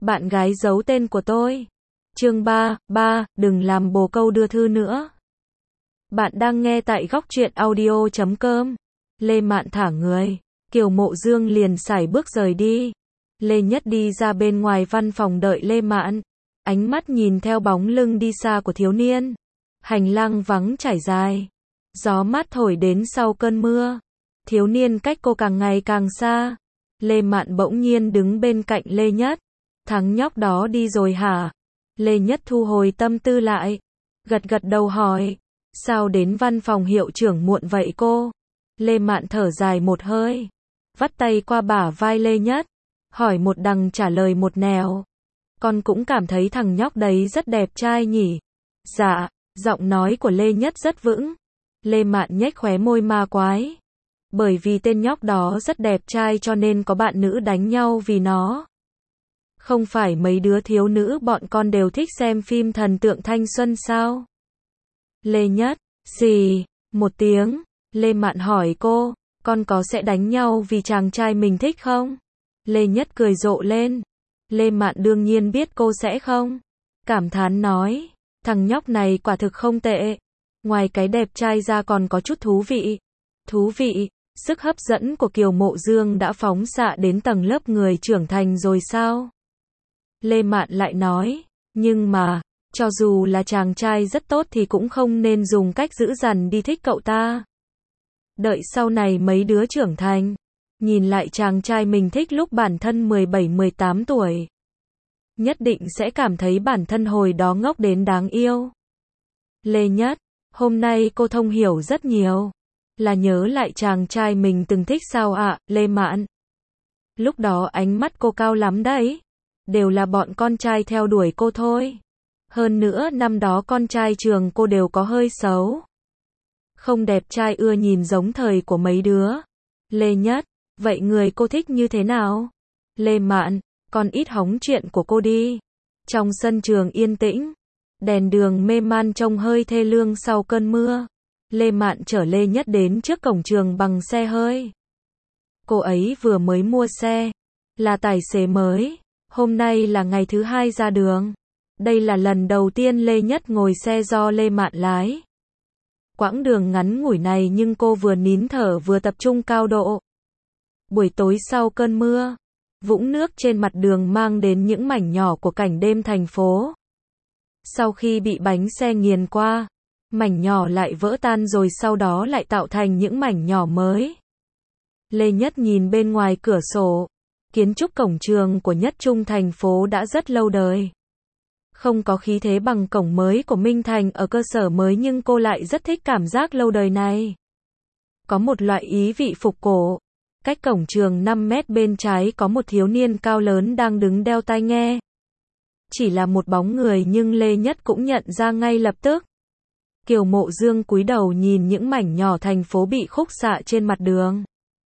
Bạn gái giấu tên của tôi. Chương 3, đừng làm bồ câu đưa thư nữa. Bạn đang nghe tại góc truyện audio.com. Lê Mạn thả người. Kiều Mộ Dương liền sải bước rời đi. Lê Nhất đi ra bên ngoài văn phòng đợi Lê Mạn. Ánh mắt nhìn theo bóng lưng đi xa của thiếu niên. Hành lang vắng trải dài. Gió mát thổi đến sau cơn mưa. Thiếu niên cách cô càng ngày càng xa. Lê Mạn bỗng nhiên đứng bên cạnh Lê Nhất. Thằng nhóc đó đi rồi hả? Lê Nhất thu hồi tâm tư lại. Gật gật đầu hỏi. Sao đến văn phòng hiệu trưởng muộn vậy cô? Lê Mạn thở dài một hơi. Vắt tay qua bả vai Lê Nhất. Hỏi một đằng trả lời một nẻo. Con cũng cảm thấy thằng nhóc đấy rất đẹp trai nhỉ? Dạ, giọng nói của Lê Nhất rất vững. Lê Mạn nhếch khóe môi ma quái. Bởi vì tên nhóc đó rất đẹp trai cho nên có bạn nữ đánh nhau vì nó. Không phải mấy đứa thiếu nữ bọn con đều thích xem phim thần tượng thanh xuân sao? Lê Nhất, gì? Một tiếng. Lê Mạn hỏi cô, con có sẽ đánh nhau vì chàng trai mình thích không? Lê Nhất cười rộ lên. Lê Mạn đương nhiên biết cô sẽ không. Cảm thán nói, thằng nhóc này quả thực không tệ. Ngoài cái đẹp trai ra còn có chút thú vị. Thú vị, sức hấp dẫn của Kiều Mộ Dương đã phóng xạ đến tầng lớp người trưởng thành rồi sao? Lê Mạn lại nói, nhưng mà, cho dù là chàng trai rất tốt thì cũng không nên dùng cách dữ dằn đi thích cậu ta. Đợi sau này mấy đứa trưởng thành, nhìn lại chàng trai mình thích lúc bản thân 17-18 tuổi. Nhất định sẽ cảm thấy bản thân hồi đó ngốc đến đáng yêu. Lê Nhất, hôm nay cô thông hiểu rất nhiều. Là nhớ lại chàng trai mình từng thích sao ạ, Lê Mạn? Lúc đó ánh mắt cô cao lắm đấy. Đều là bọn con trai theo đuổi cô thôi. Hơn nữa năm đó con trai trường cô đều có hơi xấu. Không đẹp trai ưa nhìn giống thời của mấy đứa. Lê Nhất, vậy người cô thích như thế nào? Lê Mạn, con ít hóng chuyện của cô đi. Trong sân trường yên tĩnh, đèn đường mê man trông hơi thê lương sau cơn mưa. Lê Mạn chở Lê Nhất đến trước cổng trường bằng xe hơi. Cô ấy vừa mới mua xe, là tài xế mới. Hôm nay là ngày thứ 2 ra đường. Đây là lần đầu tiên Lê Nhất ngồi xe do Lê Mạn lái. Quãng đường ngắn ngủi này nhưng cô vừa nín thở vừa tập trung cao độ. Buổi tối sau cơn mưa, vũng nước trên mặt đường mang đến những mảnh nhỏ của cảnh đêm thành phố. Sau khi bị bánh xe nghiền qua, mảnh nhỏ lại vỡ tan rồi sau đó lại tạo thành những mảnh nhỏ mới. Lê Nhất nhìn bên ngoài cửa sổ. Kiến trúc cổng trường của nhất trung thành phố đã rất lâu đời. Không có khí thế bằng cổng mới của Minh Thành ở cơ sở mới nhưng cô lại rất thích cảm giác lâu đời này. Có một loại ý vị phục cổ. Cách cổng trường 5 mét bên trái có một thiếu niên cao lớn đang đứng đeo tai nghe. Chỉ là một bóng người nhưng Lê Nhất cũng nhận ra ngay lập tức. Kiều Mộ Dương cúi đầu nhìn những mảnh nhỏ thành phố bị khúc xạ trên mặt đường.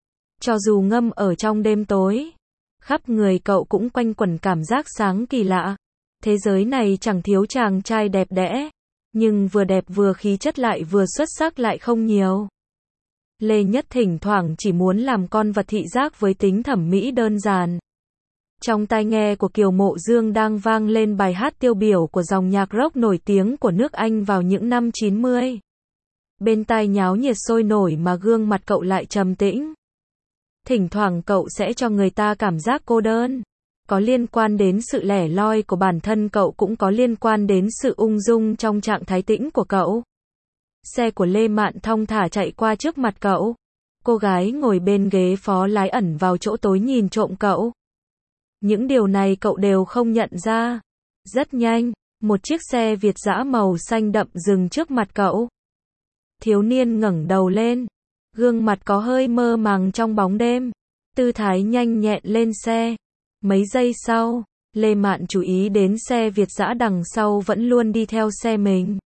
Cho dù ngâm ở trong đêm tối, khắp người cậu cũng quanh quẩn cảm giác sáng kỳ lạ. Thế giới này chẳng thiếu chàng trai đẹp đẽ, nhưng vừa đẹp vừa khí chất lại vừa xuất sắc lại không nhiều. Lê Nhất thỉnh thoảng chỉ muốn làm con vật thị giác với tính thẩm mỹ đơn giản. Trong tai nghe của Kiều Mộ Dương đang vang lên bài hát tiêu biểu của dòng nhạc rock nổi tiếng của nước Anh vào những năm 90. Bên tai nháo nhiệt sôi nổi mà gương mặt cậu lại trầm tĩnh. Thỉnh thoảng cậu sẽ cho người ta cảm giác cô đơn. Có liên quan đến sự lẻ loi của bản thân cậu cũng có liên quan đến sự ung dung trong trạng thái tĩnh của cậu. Xe của Lê Mạn thong thả chạy qua trước mặt cậu. Cô gái ngồi bên ghế phó lái ẩn vào chỗ tối nhìn trộm cậu. Những điều này cậu đều không nhận ra. Rất nhanh, một chiếc xe Việt dã màu xanh đậm dừng trước mặt cậu. Thiếu niên ngẩng đầu lên. Gương mặt có hơi mơ màng trong bóng đêm. Tư thái nhanh nhẹn lên xe. Mấy giây sau, Lê Mạn chú ý đến xe Việt dã đằng sau vẫn luôn đi theo xe mình.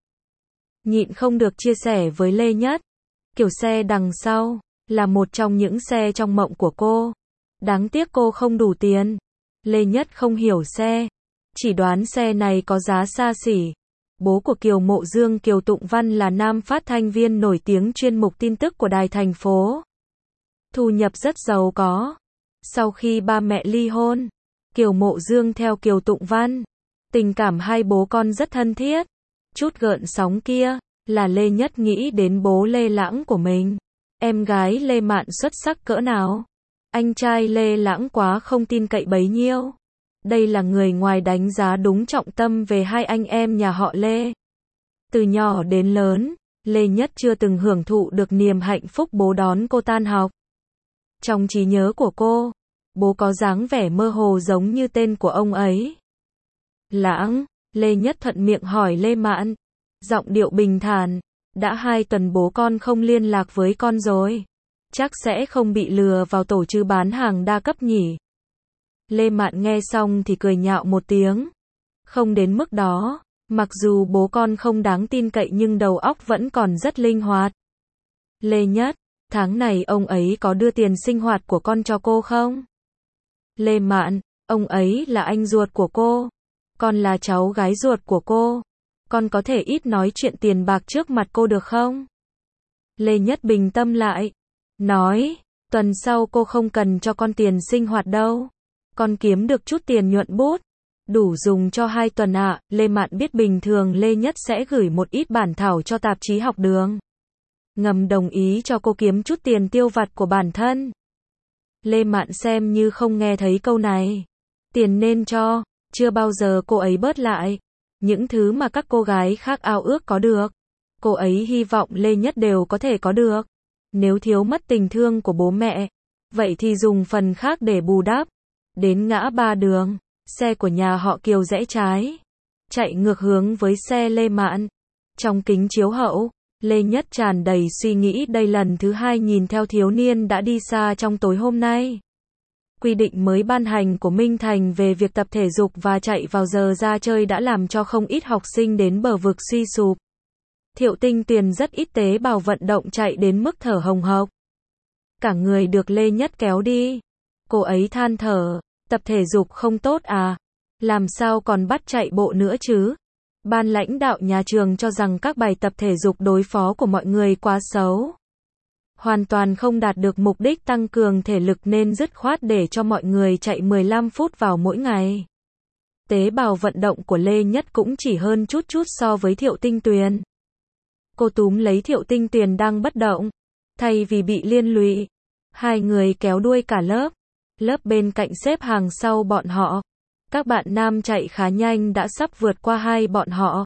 Nhịn không được chia sẻ với Lê Nhất. Kiểu xe đằng sau, là một trong những xe trong mộng của cô. Đáng tiếc cô không đủ tiền. Lê Nhất không hiểu xe. Chỉ đoán xe này có giá xa xỉ. Bố của Kiều Mộ Dương Kiều Tụng Văn là nam phát thanh viên nổi tiếng chuyên mục tin tức của đài thành phố. Thu nhập rất giàu có. Sau khi ba mẹ ly hôn, Kiều Mộ Dương theo Kiều Tụng Văn. Tình cảm hai bố con rất thân thiết. Chút gợn sóng kia, là Lê Nhất nghĩ đến bố Lê Lãng của mình. Em gái Lê Mạn xuất sắc cỡ nào? Anh trai Lê Lãng quá không tin cậy bấy nhiêu. Đây là người ngoài đánh giá đúng trọng tâm về hai anh em nhà họ Lê. Từ nhỏ đến lớn, Lê Nhất chưa từng hưởng thụ được niềm hạnh phúc bố đón cô tan học. Trong trí nhớ của cô, bố có dáng vẻ mơ hồ giống như tên của ông ấy. Lãng, Lê Nhất thuận miệng hỏi Lê Mạn. Giọng điệu bình thản, đã 2 tuần bố con không liên lạc với con rồi. Chắc sẽ không bị lừa vào tổ chức bán hàng đa cấp nhỉ. Lê Mạn nghe xong thì cười nhạo một tiếng. Không đến mức đó, mặc dù bố con không đáng tin cậy nhưng đầu óc vẫn còn rất linh hoạt. Lê Nhất, tháng này ông ấy có đưa tiền sinh hoạt của con cho cô không? Lê Mạn, ông ấy là anh ruột của cô. Con là cháu gái ruột của cô. Con có thể ít nói chuyện tiền bạc trước mặt cô được không? Lê Nhất bình tâm lại. Nói, tuần sau cô không cần cho con tiền sinh hoạt đâu. Con kiếm được chút tiền nhuận bút. Đủ dùng cho 2 tuần ạ. Lê Mạn biết bình thường Lê Nhất sẽ gửi một ít bản thảo cho tạp chí học đường. Ngầm đồng ý cho cô kiếm chút tiền tiêu vặt của bản thân. Lê Mạn xem như không nghe thấy câu này. Tiền nên cho, chưa bao giờ cô ấy bớt lại. Những thứ mà các cô gái khác ao ước có được, cô ấy hy vọng Lê Nhất đều có thể có được. Nếu thiếu mất tình thương của bố mẹ, vậy thì dùng phần khác để bù đắp. Đến ngã ba đường, xe của nhà họ Kiều rẽ trái, chạy ngược hướng với xe Lê Mạn. Trong kính chiếu hậu, Lê Nhất tràn đầy suy nghĩ đây lần thứ 2 nhìn theo thiếu niên đã đi xa trong tối hôm nay. Quy định mới ban hành của Minh Thành về việc tập thể dục và chạy vào giờ ra chơi đã làm cho không ít học sinh đến bờ vực suy sụp. Thiệu Tinh Tuyền rất ít tế bào vận động chạy đến mức thở hồng hộc. Cả người được Lê Nhất kéo đi. Cô ấy than thở, tập thể dục không tốt à? Làm sao còn bắt chạy bộ nữa chứ? Ban lãnh đạo nhà trường cho rằng các bài tập thể dục đối phó của mọi người quá xấu. Hoàn toàn không đạt được mục đích tăng cường thể lực nên dứt khoát để cho mọi người chạy 15 phút vào mỗi ngày. Tế bào vận động của Lê Nhất cũng chỉ hơn chút so với Thiệu Tinh Tuyền. Cô túm lấy Thiệu Tinh Tuyền đang bất động. Thay vì bị liên lụy, hai người kéo đuôi cả lớp. Lớp bên cạnh xếp hàng sau bọn họ. Các bạn nam chạy khá nhanh đã sắp vượt qua hai bọn họ.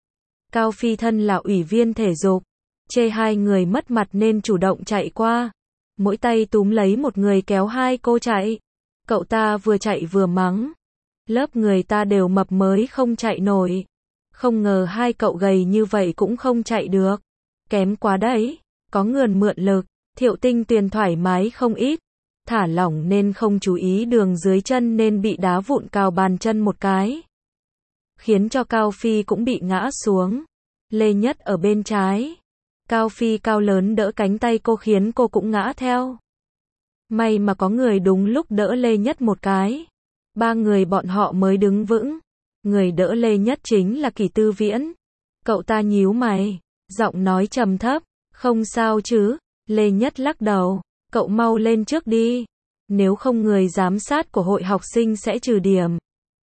Cao Phi thân là ủy viên thể dục. Chê hai người mất mặt nên chủ động chạy qua. Mỗi tay túm lấy một người kéo hai cô chạy. Cậu ta vừa chạy vừa mắng. Lớp người ta đều mập mới không chạy nổi. Không ngờ hai cậu gầy như vậy cũng không chạy được. Kém quá đấy. Có ngườn mượn lực. Thiệu Tinh Tuyền thoải mái không ít. Thả lỏng nên không chú ý đường dưới chân nên bị đá vụn cào bàn chân một cái. Khiến cho Cao Phi cũng bị ngã xuống. Lê Nhất ở bên trái. Cao Phi cao lớn đỡ cánh tay cô khiến cô cũng ngã theo. May mà có người đúng lúc đỡ Lê Nhất một cái. 3 người bọn họ mới đứng vững. Người đỡ Lê Nhất chính là Kỷ Tư Viễn. Cậu ta nhíu mày, giọng nói trầm thấp, không sao chứ? Lê Nhất lắc đầu, cậu mau lên trước đi. Nếu không người giám sát của hội học sinh sẽ trừ điểm.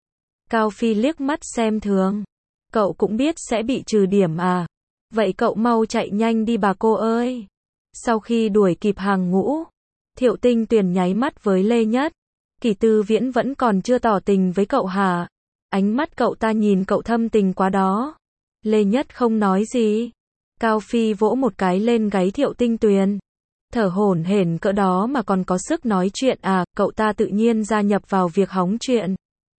Cao Phi liếc mắt xem thường. Cậu cũng biết sẽ bị trừ điểm à? Vậy cậu mau chạy nhanh đi bà cô ơi. Sau khi đuổi kịp hàng ngũ, Thiệu Tinh Tuyền nháy mắt với Lê Nhất. Kỷ Tư Viễn vẫn còn chưa tỏ tình với cậu hả? Ánh mắt cậu ta nhìn cậu thâm tình quá đó. Lê Nhất không nói gì. Cao Phi vỗ một cái lên gáy Thiệu Tinh Tuyền. Thở hổn hển cỡ đó mà còn có sức nói chuyện à? Cậu ta tự nhiên gia nhập vào việc hóng chuyện.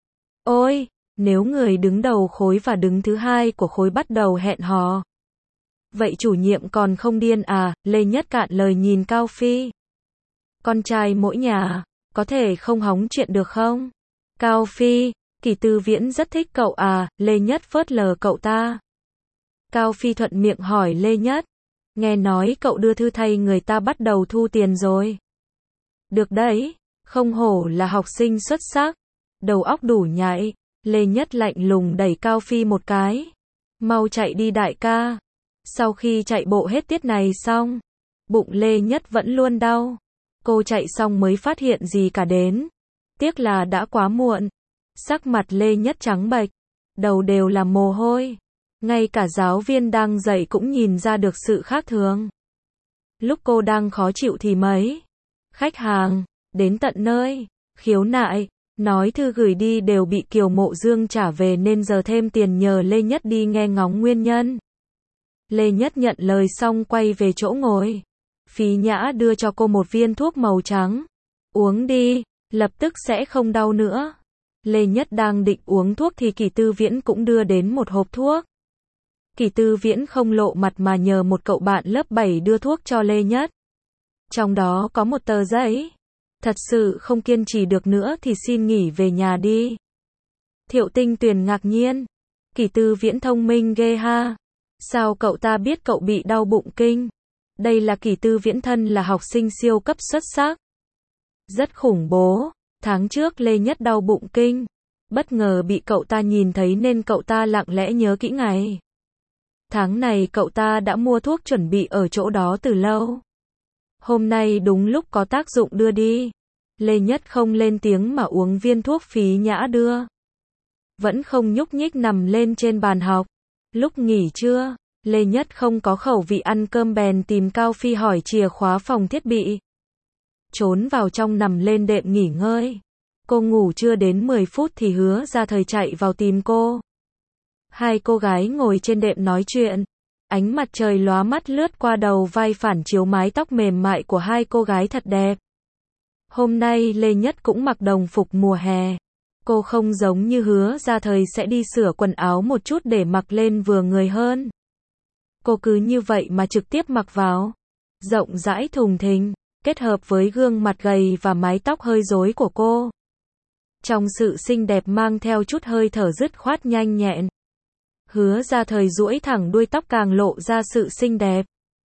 Ôi, nếu người đứng đầu khối và đứng thứ hai của khối bắt đầu hẹn hò. Vậy chủ nhiệm còn không điên à? Lê Nhất cạn lời nhìn Cao Phi. Con trai mỗi nhà, có thể không hóng chuyện được không? Cao Phi, Kỷ Tư Viễn rất thích cậu à? Lê Nhất phớt lờ cậu ta. Cao Phi thuận miệng hỏi Lê Nhất. Nghe nói cậu đưa thư thay người ta bắt đầu thu tiền rồi. Được đấy, không hổ là học sinh xuất sắc. Đầu óc đủ nhạy. Lê Nhất lạnh lùng đẩy Cao Phi một cái. Mau chạy đi đại ca. Sau khi chạy bộ hết tiết này xong, bụng Lê Nhất vẫn luôn đau. Cô chạy xong mới phát hiện gì cả đến. Tiếc là đã quá muộn. Sắc mặt Lê Nhất trắng bệch, đầu đều là mồ hôi. Ngay cả giáo viên đang dạy cũng nhìn ra được sự khác thường. Lúc cô đang khó chịu thì mấy khách hàng đến tận nơi, khiếu nại, nói thư gửi đi đều bị Kiều Mộ Dương trả về nên giờ thêm tiền nhờ Lê Nhất đi nghe ngóng nguyên nhân. Lê Nhất nhận lời xong quay về chỗ ngồi. Phí Nhã đưa cho cô một viên thuốc màu trắng. Uống đi, lập tức sẽ không đau nữa. Lê Nhất đang định uống thuốc thì Kỷ Tư Viễn cũng đưa đến một hộp thuốc. Kỷ Tư Viễn không lộ mặt mà nhờ một cậu bạn lớp 7 đưa thuốc cho Lê Nhất. Trong đó có một tờ giấy. Thật sự không kiên trì được nữa thì xin nghỉ về nhà đi. Thiệu Tinh Tuyền ngạc nhiên. Kỷ Tư Viễn thông minh ghê ha. Sao cậu ta biết cậu bị đau bụng kinh? Đây là Kỷ Tư Viễn thân là học sinh siêu cấp xuất sắc. Rất khủng bố. Tháng trước Lê Nhất đau bụng kinh. Bất ngờ bị cậu ta nhìn thấy nên cậu ta lặng lẽ nhớ kỹ ngày. Tháng này cậu ta đã mua thuốc chuẩn bị ở chỗ đó từ lâu. Hôm nay đúng lúc có tác dụng đưa đi. Lê Nhất không lên tiếng mà uống viên thuốc Phí Nhã đưa. Vẫn không nhúc nhích nằm lên trên bàn học. Lúc nghỉ trưa, Lê Nhất không có khẩu vị ăn cơm bèn tìm Cao Phi hỏi chìa khóa phòng thiết bị. Trốn vào trong nằm lên đệm nghỉ ngơi. Cô ngủ chưa đến 10 phút thì Hứa Ra Thời chạy vào tìm cô. Hai cô gái ngồi trên đệm nói chuyện. Ánh mặt trời lóa mắt lướt qua đầu vai phản chiếu mái tóc mềm mại của hai cô gái thật đẹp. Hôm nay Lê Nhất cũng mặc đồng phục mùa hè. Cô không giống như Hứa Ra Thời sẽ đi sửa quần áo một chút để mặc lên vừa người hơn. Cô cứ như vậy mà trực tiếp mặc vào. Rộng rãi thùng thình, kết hợp với gương mặt gầy và mái tóc hơi rối của cô. Trong sự xinh đẹp mang theo chút hơi thở dứt khoát nhanh nhẹn. Hứa Ra Thời duỗi thẳng đuôi tóc càng lộ ra sự xinh đẹp.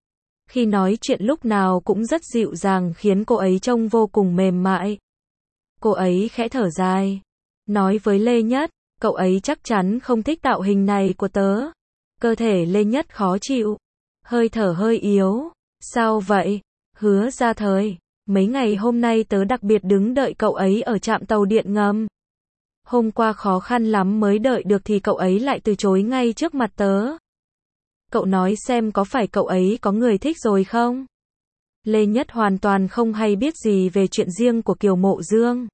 Khi nói chuyện lúc nào cũng rất dịu dàng khiến cô ấy trông vô cùng mềm mại. Cô ấy khẽ thở dài. Nói với Lê Nhất, cậu ấy chắc chắn không thích tạo hình này của tớ. Cơ thể Lê Nhất khó chịu. Hơi thở hơi yếu. Sao vậy? Hứa Ra Thời, mấy ngày hôm nay tớ đặc biệt đứng đợi cậu ấy ở trạm tàu điện ngầm. Hôm qua khó khăn lắm mới đợi được thì cậu ấy lại từ chối ngay trước mặt tớ. Cậu nói xem có phải cậu ấy có người thích rồi không? Lê Nhất hoàn toàn không hay biết gì về chuyện riêng của Kiều Mộ Dương.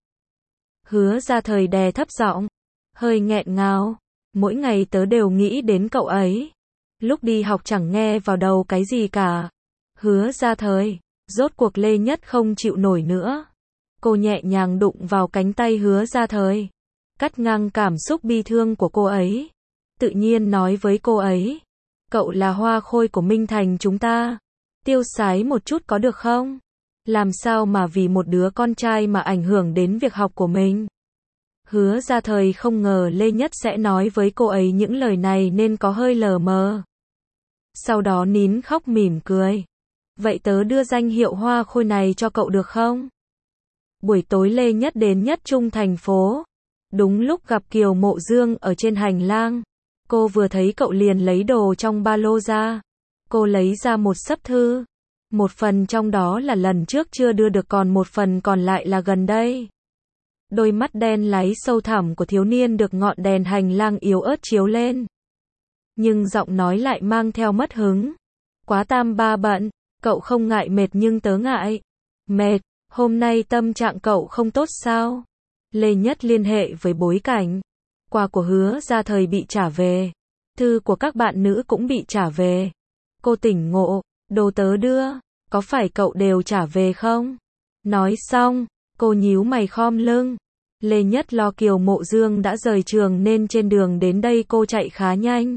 Hứa Ra Thời đè thấp giọng, hơi nghẹn ngào. Mỗi ngày tớ đều nghĩ đến cậu ấy. Lúc đi học chẳng nghe vào đầu cái gì cả. Hứa Ra Thời, rốt cuộc Lê Nhất không chịu nổi nữa. Cô nhẹ nhàng đụng vào cánh tay Hứa Ra Thời. Cắt ngang cảm xúc bi thương của cô ấy. Tự nhiên nói với cô ấy. Cậu là hoa khôi của Minh Thành chúng ta. Tiêu sái một chút có được không? Làm sao mà vì một đứa con trai mà ảnh hưởng đến việc học của mình? Hứa Ra Thời không ngờ Lê Nhất sẽ nói với cô ấy những lời này nên có hơi lờ mờ. Sau đó nín khóc mỉm cười. Vậy tớ đưa danh hiệu hoa khôi này cho cậu được không? Buổi tối Lê Nhất đến Nhất Trung thành phố. Đúng lúc gặp Kiều Mộ Dương ở trên hành lang. Cô vừa thấy cậu liền lấy đồ trong ba lô ra. Cô lấy ra một xấp thư. Một phần trong đó là lần trước chưa đưa được còn một phần còn lại là gần đây. Đôi mắt đen láy sâu thẳm của thiếu niên được ngọn đèn hành lang yếu ớt chiếu lên. Nhưng giọng nói lại mang theo mất hứng. Quá tam ba bận, cậu không ngại mệt nhưng tớ ngại. Mệt, hôm nay tâm trạng cậu không tốt sao? Lê Nhất liên hệ với bối cảnh. Quà của Hứa Ra Thời bị trả về. Thư của các bạn nữ cũng bị trả về. Cô tỉnh ngộ, đồ tớ đưa, có phải cậu đều trả về không? Nói xong, cô nhíu mày khom lưng. Lê Nhất lo Kiều Mộ Dương đã rời trường nên trên đường đến đây cô chạy khá nhanh.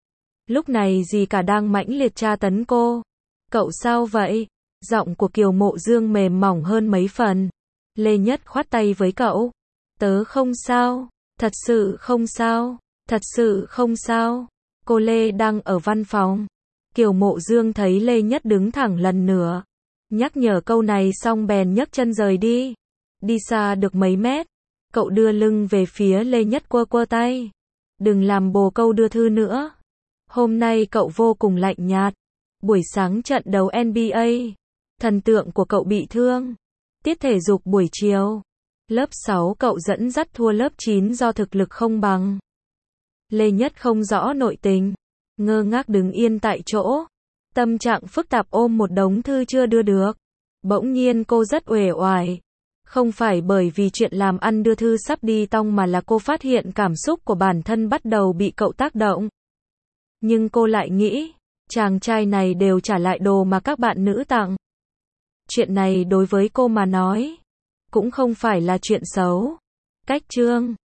Lúc này dì cả đang mãnh liệt tra tấn cô. Cậu sao vậy? Giọng của Kiều Mộ Dương mềm mỏng hơn mấy phần. Lê Nhất khoát tay với cậu. Tớ không sao, thật sự không sao, thật sự không sao. Cô Lê đang ở văn phòng. Kiều Mộ Dương thấy Lê Nhất đứng thẳng lần nữa. Nhắc nhở câu này xong bèn nhấc chân rời đi. Đi xa được mấy mét. Cậu đưa lưng về phía Lê Nhất quơ quơ tay. Đừng làm bồ câu đưa thư nữa. Hôm nay cậu vô cùng lạnh nhạt. Buổi sáng trận đấu NBA. Thần tượng của cậu bị thương. Tiết thể dục buổi chiều. Lớp 6 cậu dẫn dắt thua lớp 9 do thực lực không bằng. Lê Nhất không rõ nội tình, ngơ ngác đứng yên tại chỗ, tâm trạng phức tạp ôm một đống thư chưa đưa được. Bỗng nhiên cô rất uể oải. Không phải bởi vì chuyện làm ăn đưa thư sắp đi tong mà là cô phát hiện cảm xúc của bản thân bắt đầu bị cậu tác động. Nhưng cô lại nghĩ, chàng trai này đều trả lại đồ mà các bạn nữ tặng. Chuyện này đối với cô mà nói, cũng không phải là chuyện xấu. Cách chương